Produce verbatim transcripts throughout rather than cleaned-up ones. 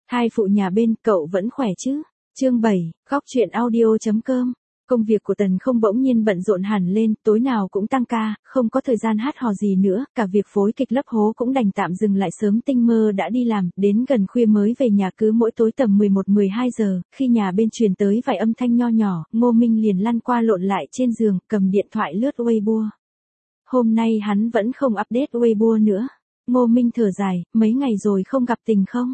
Thai phụ nhà bên, cậu vẫn khỏe chứ? Chương bảy, góc truyện audio chấm com. Công việc của Tần Không bỗng nhiên bận rộn hẳn lên, tối nào cũng tăng ca, không có thời gian hát hò gì nữa, cả việc phối kịch lấp hố cũng đành tạm dừng lại sớm. Tinh Mơ đã đi làm, đến gần khuya mới về nhà, cứ mỗi tối tầm mười một mười hai giờ, khi nhà bên truyền tới vài âm thanh nho nhỏ, Ngô Minh liền lăn qua lộn lại trên giường, cầm điện thoại lướt Weibo. Hôm nay hắn vẫn không update Weibo nữa. Ngô Minh thở dài, mấy ngày rồi không gặp Tình không?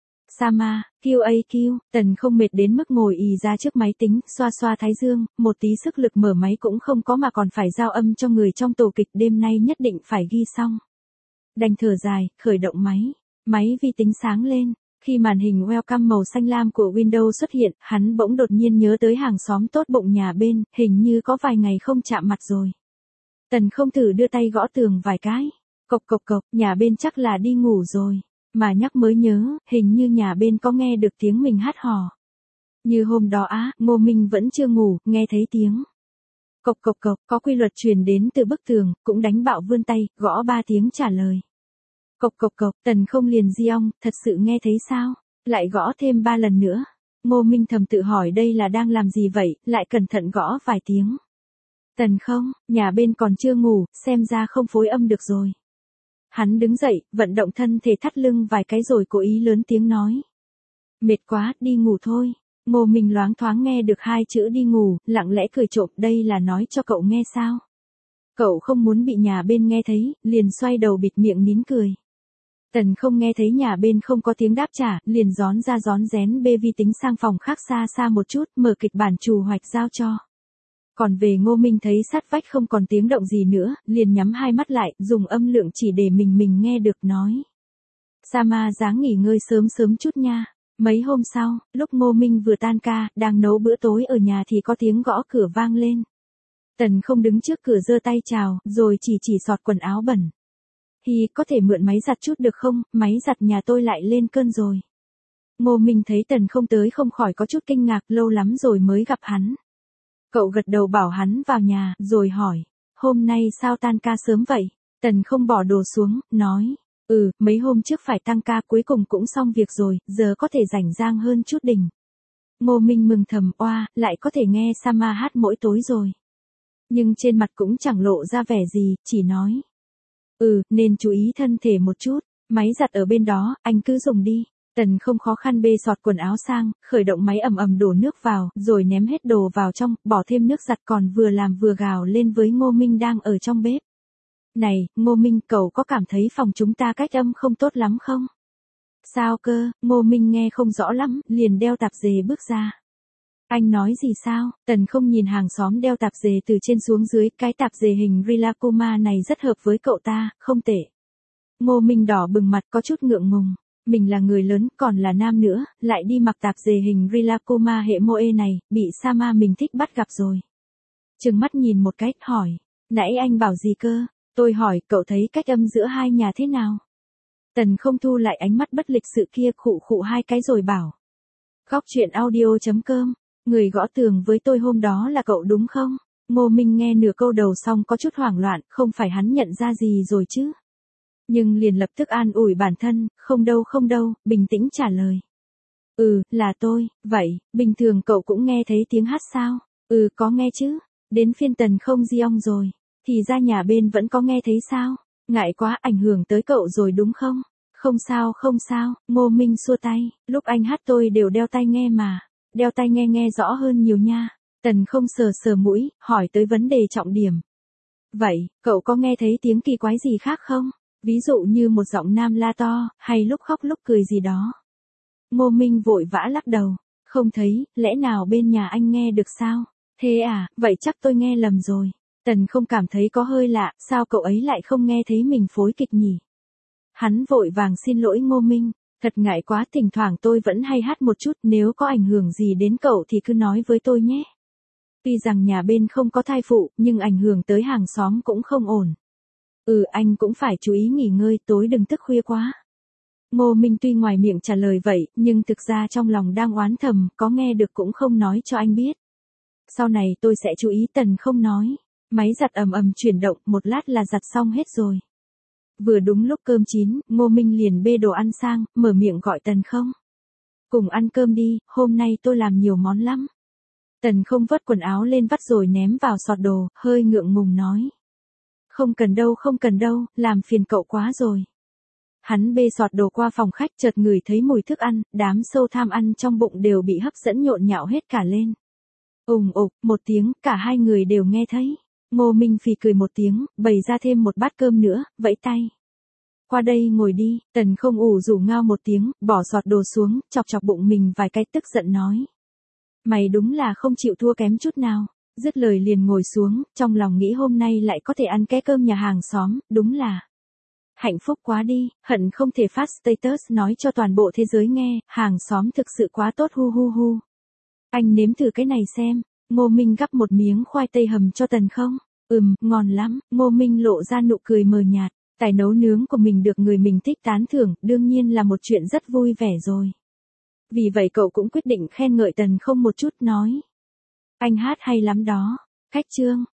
Sama, quy a quy, Tần Không mệt đến mức ngồi ì ra trước máy tính, xoa xoa thái dương, một tí sức lực mở máy cũng không có mà còn phải giao âm cho người trong tổ kịch, đêm nay nhất định phải ghi xong. Đành thở dài, khởi động máy. Máy vi tính sáng lên. Khi màn hình welcome màu xanh lam của Windows xuất hiện, hắn bỗng đột nhiên nhớ tới hàng xóm tốt bụng nhà bên, hình như có vài ngày không chạm mặt rồi. Tần Không thử đưa tay gõ tường vài cái. Cộc cộc cộc, nhà bên chắc là đi ngủ rồi. Mà nhắc mới nhớ, hình như nhà bên có nghe được tiếng mình hát hò. Như hôm đó á, Ngô Minh vẫn chưa ngủ, nghe thấy tiếng. Cộc cộc cộc, có quy luật truyền đến từ bức tường, cũng đánh bạo vươn tay, gõ ba tiếng trả lời. Cộc cộc cộc, Tần Không liền di ong, thật sự nghe thấy sao? Lại gõ thêm ba lần nữa. Ngô Minh thầm tự hỏi đây là đang làm gì vậy, lại cẩn thận gõ vài tiếng. Tần Không, nhà bên còn chưa ngủ, xem ra không phối âm được rồi. Hắn đứng dậy, vận động thân thể thắt lưng vài cái rồi cố ý lớn tiếng nói. Mệt quá, đi ngủ thôi. Ngô Minh loáng thoáng nghe được hai chữ đi ngủ, lặng lẽ cười trộm, đây là nói cho cậu nghe sao? Cậu không muốn bị nhà bên nghe thấy, liền xoay đầu bịt miệng nín cười. Tần Không nghe thấy nhà bên không có tiếng đáp trả, liền gión ra gión rén bê vi tính sang phòng khác xa xa một chút, mở kịch bản trù hoạch giao cho. Còn về Ngô Minh thấy sát vách không còn tiếng động gì nữa, liền nhắm hai mắt lại, dùng âm lượng chỉ để mình mình nghe được nói. Sama dáng nghỉ ngơi sớm sớm chút nha. Mấy hôm sau, lúc Ngô Minh vừa tan ca, đang nấu bữa tối ở nhà thì có tiếng gõ cửa vang lên. Tần Không đứng trước cửa giơ tay chào, rồi chỉ chỉ xọt quần áo bẩn. Hi, có thể mượn máy giặt chút được không, máy giặt nhà tôi lại lên cơn rồi. Ngô Minh thấy Tần Không tới không khỏi có chút kinh ngạc, lâu lắm rồi mới gặp hắn. Cậu gật đầu bảo hắn vào nhà, rồi hỏi, hôm nay sao tan ca sớm vậy? Tần Không bỏ đồ xuống, nói, ừ, mấy hôm trước phải tăng ca cuối cùng cũng xong việc rồi, giờ có thể rảnh rang hơn chút đỉnh. Ngô Minh mừng thầm, oa, lại có thể nghe Sama hát mỗi tối rồi. Nhưng trên mặt cũng chẳng lộ ra vẻ gì, chỉ nói, ừ, nên chú ý thân thể một chút, máy giặt ở bên đó, anh cứ dùng đi. Tần Không khó khăn bê xọt quần áo sang, khởi động máy ầm ầm đổ nước vào, rồi ném hết đồ vào trong, bỏ thêm nước giặt, còn vừa làm vừa gào lên với Ngô Minh đang ở trong bếp. Này, Ngô Minh, cậu có cảm thấy phòng chúng ta cách âm không tốt lắm không? Sao cơ? Ngô Minh nghe không rõ lắm, liền đeo tạp dề bước ra. Anh nói gì sao? Tần Không nhìn hàng xóm đeo tạp dề từ trên xuống dưới, cái tạp dề hình Rilakuma này rất hợp với cậu ta, không tệ. Ngô Minh đỏ bừng mặt, có chút ngượng ngùng. Mình là người lớn, còn là nam nữa, lại đi mặc tạp dề hình Rilakuma hệ Moe này, bị Sama mình thích bắt gặp rồi. Trừng mắt nhìn một cái, hỏi, nãy anh bảo gì cơ? Tôi hỏi, cậu thấy cách âm giữa hai nhà thế nào? Tần Không thu lại ánh mắt bất lịch sự kia, khụ khụ hai cái rồi bảo. Góc truyện audio chấm com, người gõ tường với tôi hôm đó là cậu đúng không? Ngô Minh nghe nửa câu đầu xong có chút hoảng loạn, không phải hắn nhận ra gì rồi chứ? Nhưng liền lập tức an ủi bản thân, không đâu không đâu, bình tĩnh trả lời. Ừ, là tôi, vậy, bình thường cậu cũng nghe thấy tiếng hát sao? Ừ, có nghe chứ, đến phiên Tần Không di ong rồi, thì ra nhà bên vẫn có nghe thấy sao? Ngại quá, ảnh hưởng tới cậu rồi đúng không? Không sao không sao, Ngô Minh xua tay, lúc anh hát tôi đều đeo tai nghe mà, đeo tai nghe nghe rõ hơn nhiều nha. Tần Không sờ sờ mũi, hỏi tới vấn đề trọng điểm. Vậy, cậu có nghe thấy tiếng kỳ quái gì khác không? Ví dụ như một giọng nam la to, hay lúc khóc lúc cười gì đó. Ngô Minh vội vã lắc đầu, không thấy, lẽ nào bên nhà anh nghe được sao? Thế à, vậy chắc tôi nghe lầm rồi. Tần Không cảm thấy có hơi lạ, sao cậu ấy lại không nghe thấy mình phối kịch nhỉ? Hắn vội vàng xin lỗi Ngô Minh, thật ngại quá, thỉnh thoảng tôi vẫn hay hát một chút, nếu có ảnh hưởng gì đến cậu thì cứ nói với tôi nhé. Tuy rằng nhà bên không có thai phụ, nhưng ảnh hưởng tới hàng xóm cũng không ổn. Ừ, anh cũng phải chú ý nghỉ ngơi, tối đừng thức khuya quá. Ngô Minh tuy ngoài miệng trả lời vậy, nhưng thực ra trong lòng đang oán thầm, có nghe được cũng không nói cho anh biết. Sau này tôi sẽ chú ý. Tần Không nói. Máy giặt ầm ầm chuyển động, một lát là giặt xong hết rồi. Vừa đúng lúc cơm chín, Ngô Minh liền bê đồ ăn sang, mở miệng gọi Tần Không. Cùng ăn cơm đi, hôm nay tôi làm nhiều món lắm. Tần không vớt quần áo lên vắt rồi ném vào sọt đồ, hơi ngượng ngùng nói. Không cần đâu không cần đâu, làm phiền cậu quá rồi. Hắn bê sọt đồ qua phòng khách chợt ngửi thấy mùi thức ăn, đám sâu tham ăn trong bụng đều bị hấp dẫn nhộn nhạo hết cả lên. Ùng ục, một tiếng, cả hai người đều nghe thấy. Ngô Minh phì cười một tiếng, bày ra thêm một bát cơm nữa, vẫy tay. Qua đây ngồi đi, Tần không ủ rủ ngao một tiếng, bỏ sọt đồ xuống, chọc chọc bụng mình vài cái tức giận nói. Mày đúng là không chịu thua kém chút nào. Dứt lời liền ngồi xuống, trong lòng nghĩ hôm nay lại có thể ăn cái cơm nhà hàng xóm, đúng là hạnh phúc quá đi, hận không thể phát status nói cho toàn bộ thế giới nghe, hàng xóm thực sự quá tốt hu hu hu. Anh nếm thử cái này xem, Ngô Minh gắp một miếng khoai tây hầm cho Tần không, ừm, ngon lắm, Ngô Minh lộ ra nụ cười mờ nhạt, tài nấu nướng của mình được người mình thích tán thưởng, đương nhiên là một chuyện rất vui vẻ rồi. Vì vậy cậu cũng quyết định khen ngợi Tần không một chút nói. Anh hát hay lắm đó, khách trương,